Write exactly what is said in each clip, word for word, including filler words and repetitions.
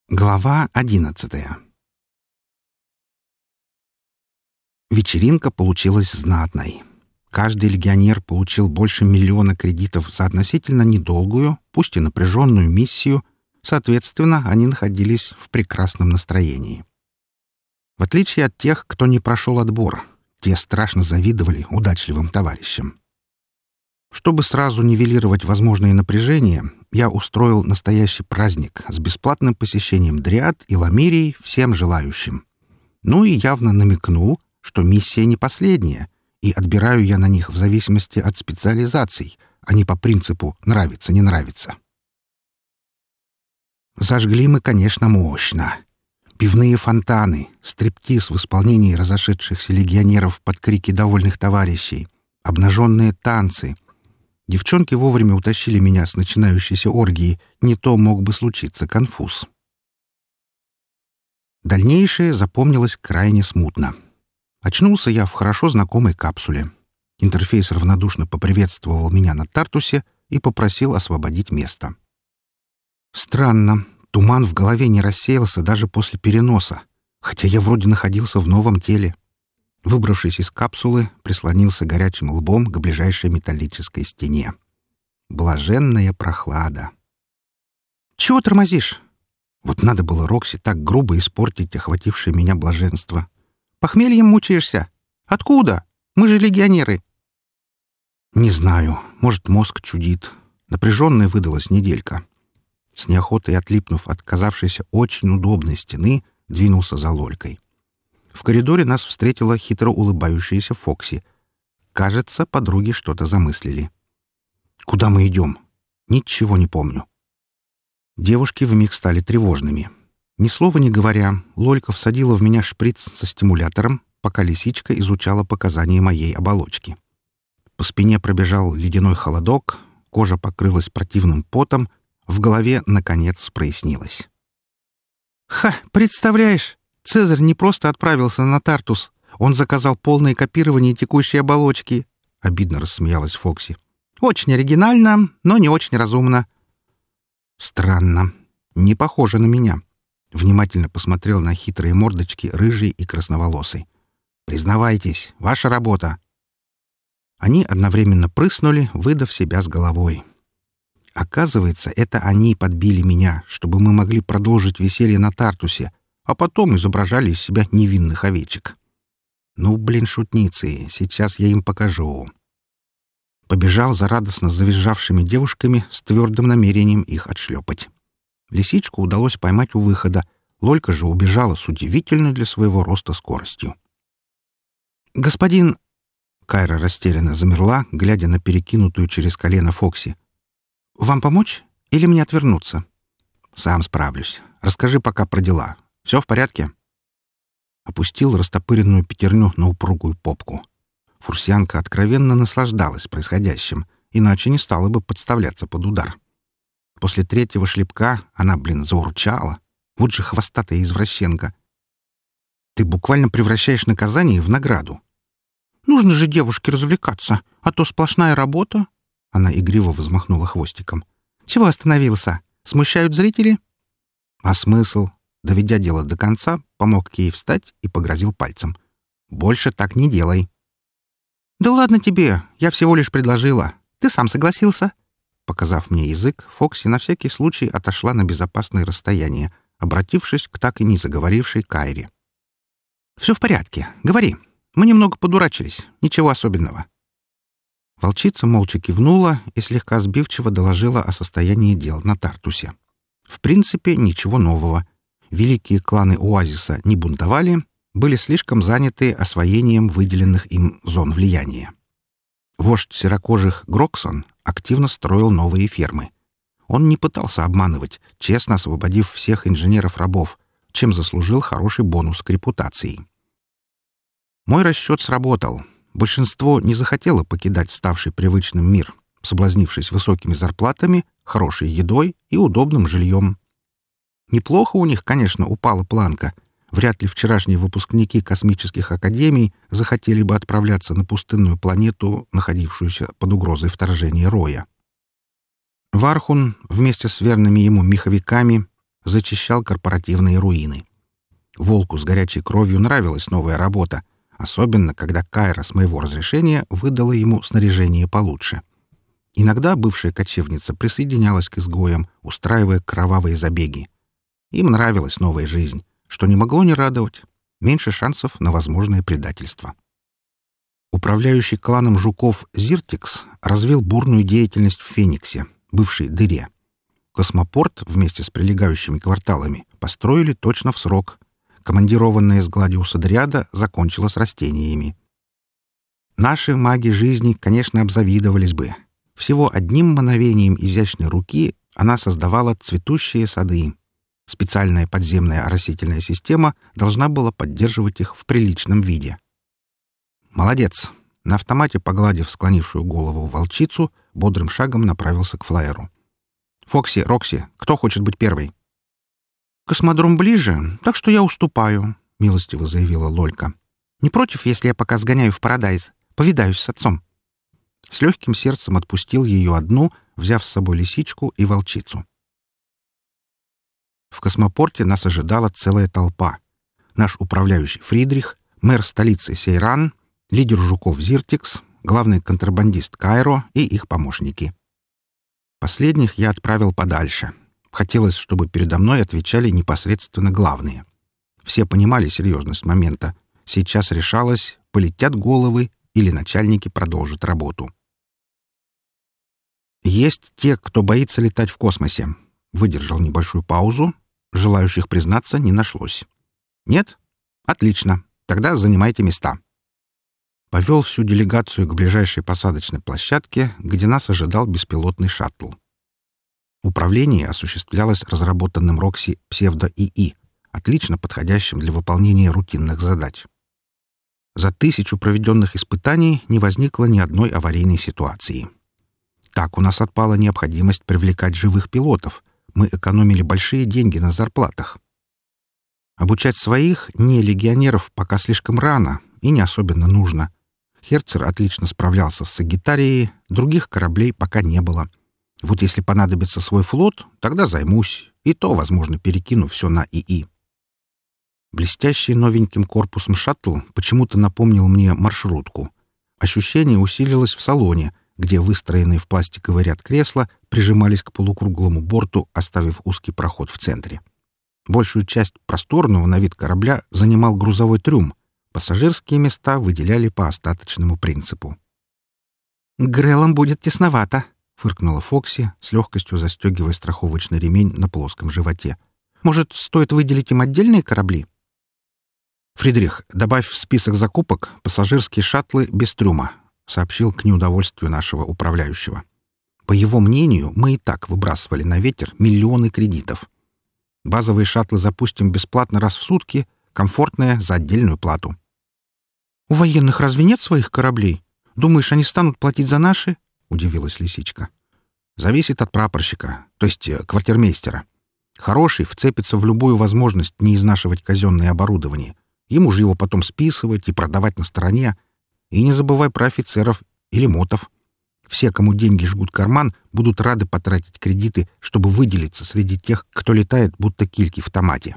Глава одиннадцатая. Вечеринка получилась знатной. Каждый легионер получил больше миллиона кредитов за относительно недолгую, пусть и напряженную миссию, соответственно, они находились в прекрасном настроении. В отличие от тех, кто не прошел отбор, те страшно завидовали удачливым товарищам. Чтобы сразу нивелировать возможные напряжения, я устроил настоящий праздник с бесплатным посещением дриад и ламирий всем желающим. Ну и явно намекнул, что миссия не последняя, и отбираю я на них в зависимости от специализаций, а не по принципу «нравится, не нравится». Зажгли мы, конечно, мощно. Пивные фонтаны, стриптиз в исполнении разошедшихся легионеров под крики довольных товарищей, обнаженные танцы. Девчонки вовремя утащили меня с начинающейся оргии, не то мог бы случиться конфуз. Дальнейшее запомнилось крайне смутно. Очнулся я в хорошо знакомой капсуле. Интерфейс равнодушно поприветствовал меня на Тартусе и попросил освободить место. Странно, туман в голове не рассеялся даже после переноса, хотя я вроде находился в новом теле. Выбравшись из капсулы, прислонился горячим лбом к ближайшей металлической стене. Блаженная прохлада. «Чего тормозишь?» Вот надо было Рокси так грубо испортить охватившее меня блаженство. «Похмельем мучаешься? Откуда? Мы же легионеры!» «Не знаю. Может, мозг чудит. Напряженная выдалась неделька». С неохотой отлипнув от казавшейся очень удобной стены, двинулся за Лолькой. В коридоре нас встретила хитро улыбающаяся Фокси. Кажется, подруги что-то замыслили. «Куда мы идем?» «Ничего не помню». Девушки вмиг стали тревожными. Ни слова не говоря, Лолька всадила в меня шприц со стимулятором, пока лисичка изучала показания моей оболочки. По спине пробежал ледяной холодок, кожа покрылась противным потом, в голове, наконец, прояснилось. «Ха, представляешь! Цезарь не просто отправился на Тартус, он заказал полное копирование текущей оболочки!» — обидно рассмеялась Фокси. «Очень оригинально, но не очень разумно». «Странно. Не похоже на меня». Внимательно посмотрел на хитрые мордочки рыжей и красноволосой. «Признавайтесь, ваша работа». Они одновременно прыснули, выдав себя с головой. Оказывается, это они подбили меня, чтобы мы могли продолжить веселье на Тартусе, а потом изображали из себя невинных овечек. Ну, блин, шутницы, сейчас я им покажу. Побежал за радостно завизжавшими девушками с твердым намерением их отшлепать. Лисичку удалось поймать у выхода, Лолька же убежала с удивительной для своего роста скоростью. «Господин...» Кайра растерянно замерла, глядя на перекинутую через колено Фокси. «Вам помочь или мне отвернуться?» «Сам справлюсь. Расскажи пока про дела. Все в порядке?» Опустил растопыренную пятерню на упругую попку. Фурсианка откровенно наслаждалась происходящим, иначе не стала бы подставляться под удар. После третьего шлепка она, блин, заурчала. Вот же хвостатая извращенка. «Ты буквально превращаешь наказание в награду». «Нужно же девушке развлекаться, а то сплошная работа». Она игриво взмахнула хвостиком. «Чего остановился? Смущают зрители?» «А смысл?» Доведя дело до конца, помог ей встать и погрозил пальцем. «Больше так не делай». «Да ладно тебе, я всего лишь предложила. Ты сам согласился». Показав мне язык, Фокси на всякий случай отошла на безопасное расстояние, обратившись к так и не заговорившей Кайре. «Все в порядке. Говори. Мы немного подурачились. Ничего особенного». Волчица молча кивнула и слегка сбивчиво доложила о состоянии дел на Тартусе. В принципе, ничего нового. Великие кланы Оазиса не бунтовали, были слишком заняты освоением выделенных им зон влияния. Вождь серокожих Гроксон активно строил новые фермы. Он не пытался обманывать, честно освободив всех инженеров-рабов, чем заслужил хороший бонус к репутации. Мой расчет сработал. Большинство не захотело покидать ставший привычным мир, соблазнившись высокими зарплатами, хорошей едой и удобным жильем. Неплохо у них, конечно, упала планка. Вряд ли вчерашние выпускники космических академий захотели бы отправляться на пустынную планету, находившуюся под угрозой вторжения Роя. Вархун вместе с верными ему меховиками зачищал корпоративные руины. Волку с горячей кровью нравилась новая работа, особенно когда Кайра с моего разрешения выдала ему снаряжение получше. Иногда бывшая кочевница присоединялась к изгоям, устраивая кровавые забеги. Им нравилась новая жизнь, что не могло не радовать. Меньше шансов на возможное предательство. Управляющий кланом жуков Зиртикс развил бурную деятельность в Фениксе, бывшей дыре. Космопорт вместе с прилегающими кварталами построили точно в срок. Командированная с Гладиуса Дриада закончила с растениями. Наши маги жизни, конечно, обзавидовались бы. Всего одним мановением изящной руки она создавала цветущие сады. Специальная подземная оросительная система должна была поддерживать их в приличном виде. «Молодец!» На автомате, погладив склонившую голову волчицу, бодрым шагом направился к флайеру. «Фокси, Рокси, кто хочет быть первой?» «Космодром ближе, так что я уступаю», — милостиво заявила Лолька. «Не против, если я пока сгоняю в Парадайз? Повидаюсь с отцом». С легким сердцем отпустил ее одну, взяв с собой лисичку и волчицу. В космопорте нас ожидала целая толпа. Наш управляющий Фридрих, мэр столицы Сейран, лидер жуков Зиртикс, главный контрабандист Кайро и их помощники. Последних я отправил подальше. Хотелось, чтобы передо мной отвечали непосредственно главные. Все понимали серьезность момента. Сейчас решалось, полетят головы или начальники продолжат работу. «Есть те, кто боится летать в космосе», — выдержал небольшую паузу. Желающих признаться не нашлось. «Нет? Отлично. Тогда занимайте места». Повел всю делегацию к ближайшей посадочной площадке, где нас ожидал беспилотный шаттл. Управление осуществлялось разработанным Рокси псевдо-ИИ, отлично подходящим для выполнения рутинных задач. За тысячу проведенных испытаний не возникло ни одной аварийной ситуации. Так у нас отпала необходимость привлекать живых пилотов. Мы экономили большие деньги на зарплатах. Обучать своих, не легионеров, пока слишком рано и не особенно нужно. Херцер отлично справлялся с Сагитарией, других кораблей пока не было. Вот если понадобится свой флот, тогда займусь, и то, возможно, перекину все на ИИ. Блестящий новеньким корпусом шаттл почему-то напомнил мне маршрутку. Ощущение усилилось в салоне, где выстроенные в пластиковый ряд кресла прижимались к полукруглому борту, оставив узкий проход в центре. Большую часть просторного на вид корабля занимал грузовой трюм. Пассажирские места выделяли по остаточному принципу. «Грелам будет тесновато», — фыркнула Фокси, с легкостью застегивая страховочный ремень на плоском животе. «Может, стоит выделить им отдельные корабли?» «Фридрих, добавь в список закупок пассажирские шаттлы без трюма», — сообщил к неудовольствию нашего управляющего. По его мнению, мы и так выбрасывали на ветер миллионы кредитов. Базовые шаттлы запустим бесплатно раз в сутки, комфортные за отдельную плату. «У военных разве нет своих кораблей? Думаешь, они станут платить за наши?» — удивилась лисичка. «Зависит от прапорщика, то есть э, квартирмейстера. Хороший вцепится в любую возможность не изнашивать казенное оборудование. Ему же его потом списывать и продавать на стороне. И не забывай про офицеров или мотов. Все, кому деньги жгут карман, будут рады потратить кредиты, чтобы выделиться среди тех, кто летает, будто кильки в томате».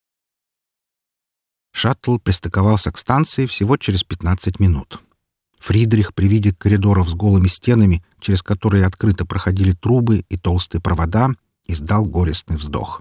Шаттл пристыковался к станции всего через пятнадцать минут. Фридрих при виде коридоров с голыми стенами, через которые открыто проходили трубы и толстые провода, издал горестный вздох.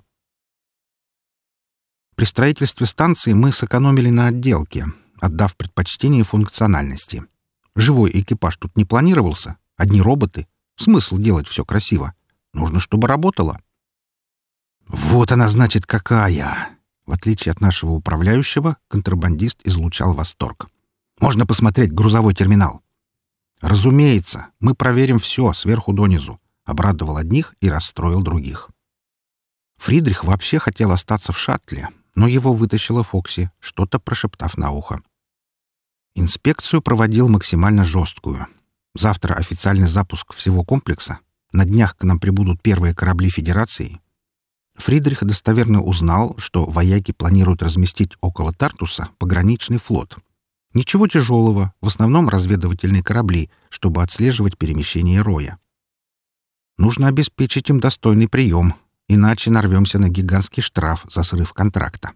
При строительстве станции мы сэкономили на отделке, отдав предпочтение функциональности. Живой экипаж тут не планировался, одни роботы. Смысл делать все красиво? Нужно, чтобы работало. «Вот она, значит, какая!» В отличие от нашего управляющего, контрабандист излучал восторг. «Можно посмотреть грузовой терминал?» «Разумеется, мы проверим все сверху донизу», — обрадовал одних и расстроил других. Фридрих вообще хотел остаться в шаттле, но его вытащила Фокси, что-то прошептав на ухо. Инспекцию проводил максимально жесткую. Завтра официальный запуск всего комплекса. На днях к нам прибудут первые корабли Федерации. Фридрих достоверно узнал, что вояки планируют разместить около Тартуса пограничный флот. Ничего тяжелого, в основном разведывательные корабли, чтобы отслеживать перемещение роя. Нужно обеспечить им достойный прием, Иначе нарвемся на гигантский штраф за срыв контракта.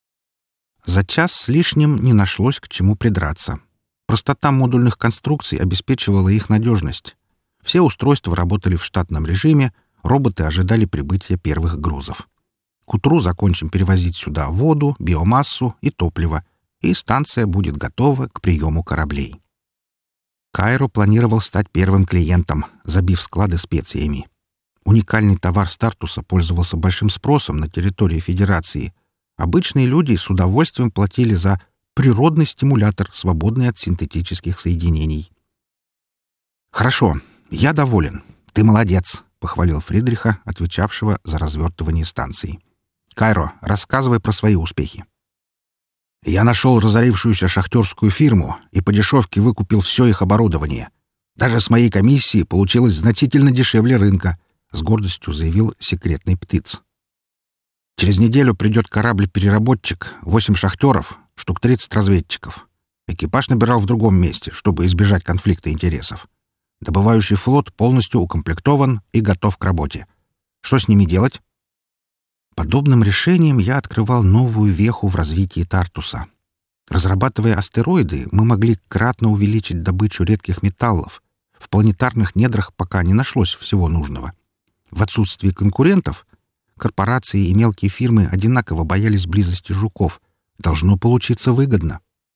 За час с лишним не нашлось к чему придраться. Простота модульных конструкций обеспечивала их надежность. Все устройства работали в штатном режиме, роботы ожидали прибытия первых грузов. К утру закончим перевозить сюда воду, биомассу и топливо, и станция будет готова к приему кораблей. Кайро планировал стать первым клиентом, забив склады специями. Уникальный товар Стартуса пользовался большим спросом на территории Федерации. Обычные люди с удовольствием платили за природный стимулятор, свободный от синтетических соединений. «Хорошо, я доволен. Ты молодец», — похвалил Фридриха, отвечавшего за развертывание станции. «Кайро, рассказывай про свои успехи». «Я нашел разорившуюся шахтерскую фирму и по дешевке выкупил все их оборудование. Даже с моей комиссии получилось значительно дешевле рынка», — с гордостью заявил секретный птиц. «Через неделю придет корабль-переработчик, восемь шахтеров, штук тридцать разведчиков. Экипаж набирал в другом месте, чтобы избежать конфликта интересов. Добывающий флот полностью укомплектован и готов к работе. Что с ними делать?» Подобным решением я открывал новую веху в развитии Тартуса. Разрабатывая астероиды, мы могли кратно увеличить добычу редких металлов. В планетарных недрах пока не нашлось всего нужного. В отсутствии конкурентов корпорации и мелкие фирмы одинаково боялись близости жуков. Должно получиться выгодно.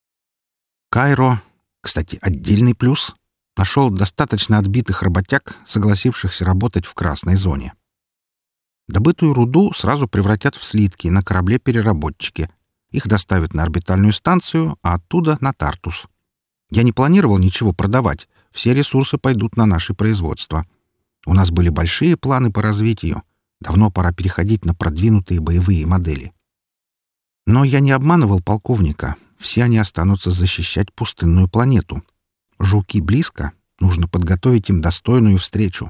Кайро, кстати, отдельный плюс, нашел достаточно отбитых работяг, согласившихся работать в красной зоне. Добытую руду сразу превратят в слитки на корабле-переработчике. Их доставят на орбитальную станцию, а оттуда на Тартус. Я не планировал ничего продавать. Все ресурсы пойдут на наше производство. У нас были большие планы по развитию. Давно пора переходить на продвинутые боевые модели. Но я не обманывал полковника. Все они останутся защищать пустынную планету. Жуки близко. Нужно подготовить им достойную встречу.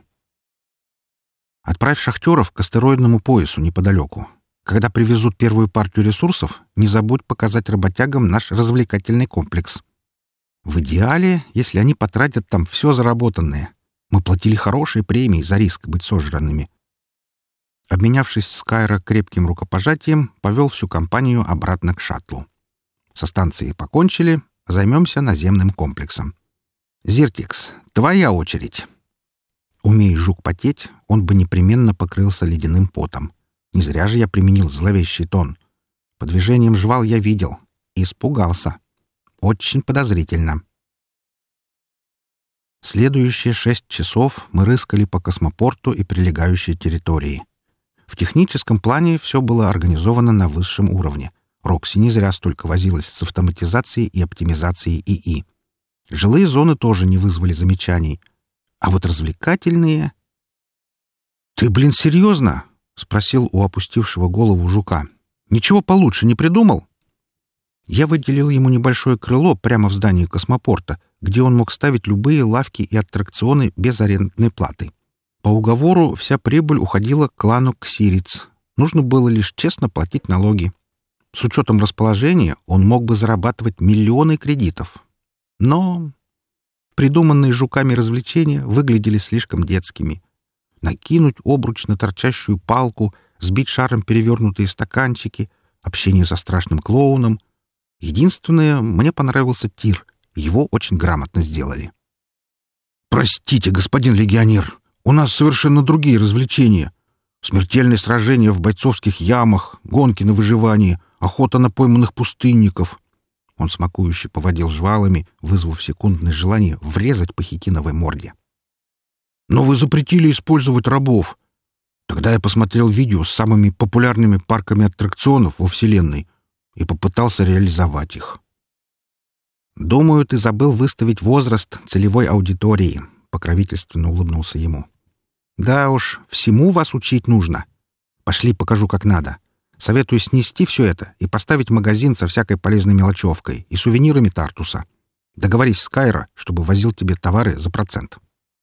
Отправь шахтеров к астероидному поясу неподалеку. Когда привезут первую партию ресурсов, не забудь показать работягам наш развлекательный комплекс. В идеале, если они потратят там все заработанное. Мы платили хорошие премии за риск быть сожранными. Обменявшись с Кайро крепким рукопожатием, повел всю компанию обратно к шаттлу. Со станцией покончили, займемся наземным комплексом. «Зиртикс, твоя очередь». Умей жук потеть, он бы непременно покрылся ледяным потом. Не зря же я применил зловещий тон. По движениям жвал я видел. Испугался. Очень подозрительно. Следующие шесть часов мы рыскали по космопорту и прилегающей территории. В техническом плане все было организовано на высшем уровне. Рокси не зря столько возилась с автоматизацией и оптимизацией ИИ. Жилые зоны тоже не вызвали замечаний. А вот развлекательные... «Ты, блин, серьезно?» — спросил у опустившего голову жука. «Ничего получше не придумал?» Я выделил ему небольшое крыло прямо в здании космопорта, где он мог ставить любые лавки и аттракционы без арендной платы. По уговору вся прибыль уходила к клану Ксириц. Нужно было лишь честно платить налоги. С учетом расположения он мог бы зарабатывать миллионы кредитов. Но придуманные жуками развлечения выглядели слишком детскими. Накинуть обруч на торчащую палку, сбить шаром перевернутые стаканчики, общение со страшным клоуном. Единственное, мне понравился тир. Его очень грамотно сделали. «Простите, господин легионер, у нас совершенно другие развлечения. Смертельные сражения в бойцовских ямах, гонки на выживание, охота на пойманных пустынников». Он смакующе поводил жвалами, вызвав секундное желание врезать по хитиновой морде. «Но вы запретили использовать рабов. Тогда я посмотрел видео с самыми популярными парками аттракционов во Вселенной и попытался реализовать их». «Думаю, ты забыл выставить возраст целевой аудитории», — покровительственно улыбнулся ему. «Да уж, всему вас учить нужно. Пошли, покажу, как надо. Советую снести все это и поставить магазин со всякой полезной мелочевкой и сувенирами Тартуса. Договорись с Кайро, чтобы возил тебе товары за процент».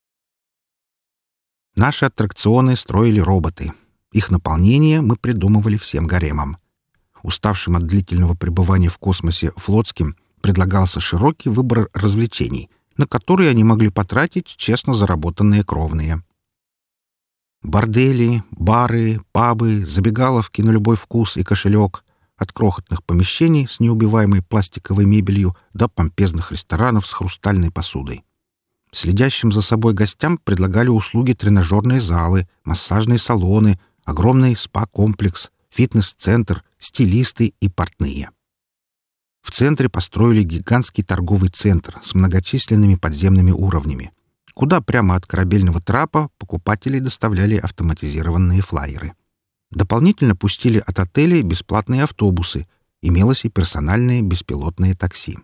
Наши аттракционы строили роботы. Их наполнение мы придумывали всем гаремом. Уставшим от длительного пребывания в космосе флотским предлагался широкий выбор развлечений, на которые они могли потратить честно заработанные кровные. Бордели, бары, пабы, забегаловки на любой вкус и кошелек, от крохотных помещений с неубиваемой пластиковой мебелью до помпезных ресторанов с хрустальной посудой. Следящим за собой гостям предлагали услуги тренажерные залы, массажные салоны, огромный спа-комплекс, фитнес-центр, стилисты и портные. В центре построили гигантский торговый центр с многочисленными подземными уровнями, куда прямо от корабельного трапа покупатели доставляли автоматизированные флайеры. Дополнительно пустили от отелей бесплатные автобусы, имелось и персональное беспилотное такси.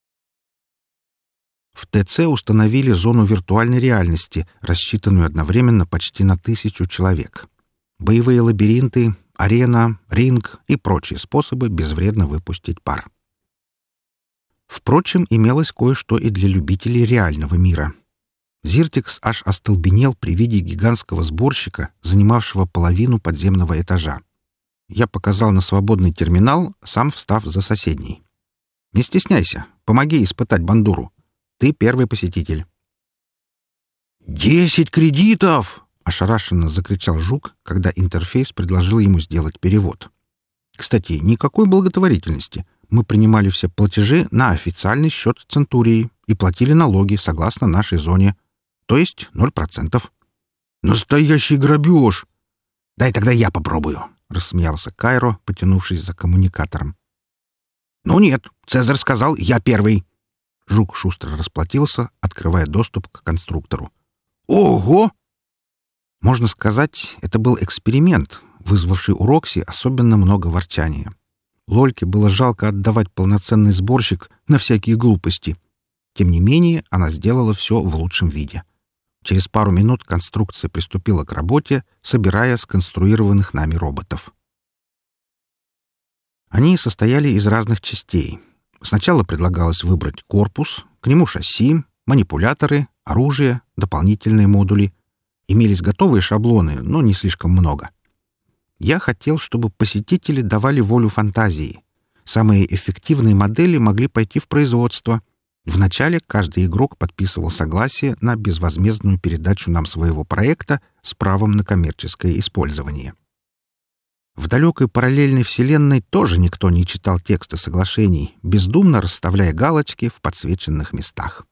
В ТЦ установили зону виртуальной реальности, рассчитанную одновременно почти на тысячу человек. Боевые лабиринты, арена, ринг и прочие способы безвредно выпустить пар. Впрочем, имелось кое-что и для любителей реального мира. Зиртекс аж остолбенел при виде гигантского сборщика, занимавшего половину подземного этажа. Я показал на свободный терминал, сам встав за соседний. «Не стесняйся, помоги испытать бандуру. Ты первый посетитель». «Десять кредитов!» — ошарашенно закричал Жук, когда интерфейс предложил ему сделать перевод. Кстати, никакой благотворительности. Мы принимали все платежи на официальный счет Центурии и платили налоги согласно нашей зоне, то есть ноль процентов. «Настоящий грабеж!» «Дай тогда я попробую», — рассмеялся Кайро, потянувшись за коммуникатором. «Ну нет, Цезарь сказал, я первый». Жук шустро расплатился, открывая доступ к конструктору. «Ого!» Можно сказать, это был эксперимент, вызвавший у Рокси особенно много ворчания. Лольке было жалко отдавать полноценный сборщик на всякие глупости. Тем не менее, она сделала все в лучшем виде. Через пару минут конструкция приступила к работе, собирая сконструированных нами роботов. Они состояли из разных частей. Сначала предлагалось выбрать корпус, к нему шасси, манипуляторы, оружие, дополнительные модули. Имелись готовые шаблоны, но не слишком много. Я хотел, чтобы посетители давали волю фантазии. Самые эффективные модели могли пойти в производство. Вначале каждый игрок подписывал согласие на безвозмездную передачу нам своего проекта с правом на коммерческое использование. В далекой параллельной вселенной тоже никто не читал тексты соглашений, бездумно расставляя галочки в подсвеченных местах.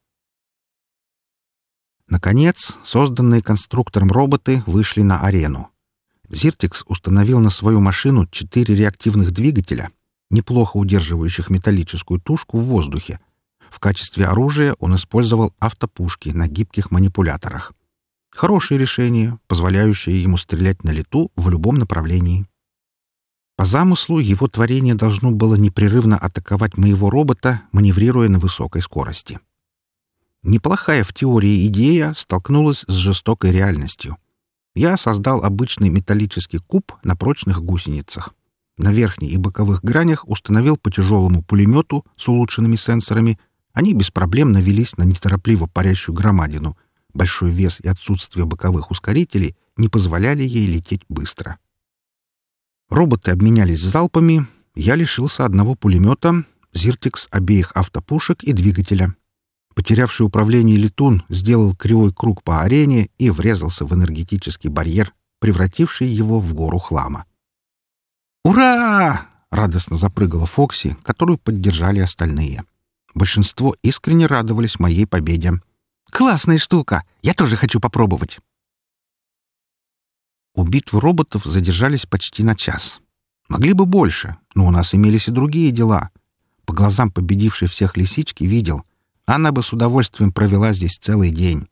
Наконец, созданные конструктором роботы вышли на арену. Зиртекс установил на свою машину четыре реактивных двигателя, неплохо удерживающих металлическую тушку в воздухе. В качестве оружия он использовал автопушки на гибких манипуляторах. Хорошее решение, позволяющее ему стрелять на лету в любом направлении. По замыслу его творение должно было непрерывно атаковать моего робота, маневрируя на высокой скорости. Неплохая в теории идея столкнулась с жестокой реальностью. Я создал обычный металлический куб на прочных гусеницах. На верхней и боковых гранях установил по тяжелому пулемету с улучшенными сенсорами. Они без проблем навелись на неторопливо парящую громадину. Большой вес и отсутствие боковых ускорителей не позволяли ей лететь быстро. Роботы обменялись залпами. Я лишился одного пулемета, Зиртекс — обеих автопушек и двигателя. Потерявший управление летун сделал кривой круг по арене и врезался в энергетический барьер, превративший его в гору хлама. «Ура!» — радостно запрыгала Фокси, которую поддержали остальные. Большинство искренне радовались моей победе. «Классная штука! Я тоже хочу попробовать!» У битвы роботов задержались почти на час. Могли бы больше, но у нас имелись и другие дела. По глазам победившей всех лисички видел — она бы с удовольствием провела здесь целый день.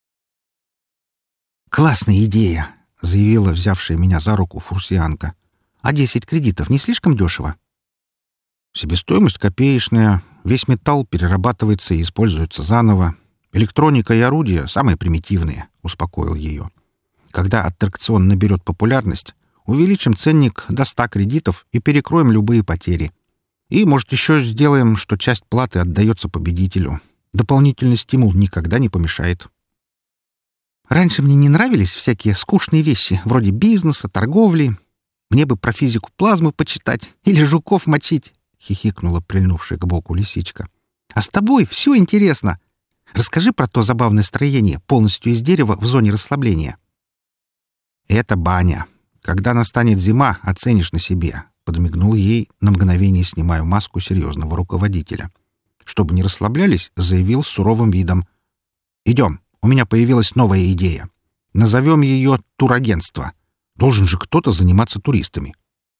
«Классная идея!» — заявила взявшая меня за руку фурсианка. «А десять кредитов не слишком дешево?» «Себестоимость копеечная, весь металл перерабатывается и используется заново. Электроника и орудия — самые примитивные», — успокоил ее. «Когда аттракцион наберет популярность, увеличим ценник до ста кредитов и перекроем любые потери. И, может, еще сделаем, что часть платы отдается победителю. Дополнительный стимул никогда не помешает». «Раньше мне не нравились всякие скучные вещи, вроде бизнеса, торговли. Мне бы про физику плазмы почитать или жуков мочить», — хихикнула прильнувшая к боку лисичка. «А с тобой все интересно. Расскажи про то забавное строение, полностью из дерева в зоне расслабления». «Это баня. Когда настанет зима, оценишь на себе», — подмигнул ей, на мгновение снимая маску серьезного руководителя. Чтобы не расслаблялись, заявил с суровым видом. «Идем, у меня появилась новая идея. Назовем ее «Турагентство». Должен же кто-то заниматься туристами».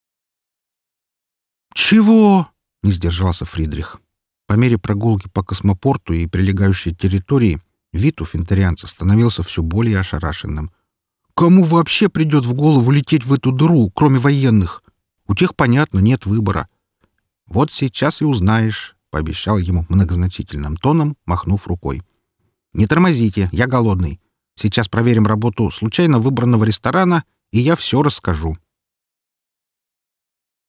«Чего?» — не сдержался Фридрих. По мере прогулки по космопорту и прилегающей территории вид у финтарианца становился все более ошарашенным. «Кому вообще придет в голову лететь в эту дыру, кроме военных? У тех, понятно, нет выбора». «Вот сейчас и узнаешь», — пообещал ему многозначительным тоном, махнув рукой. «Не тормозите, я голодный. Сейчас проверим работу случайно выбранного ресторана, и я все расскажу».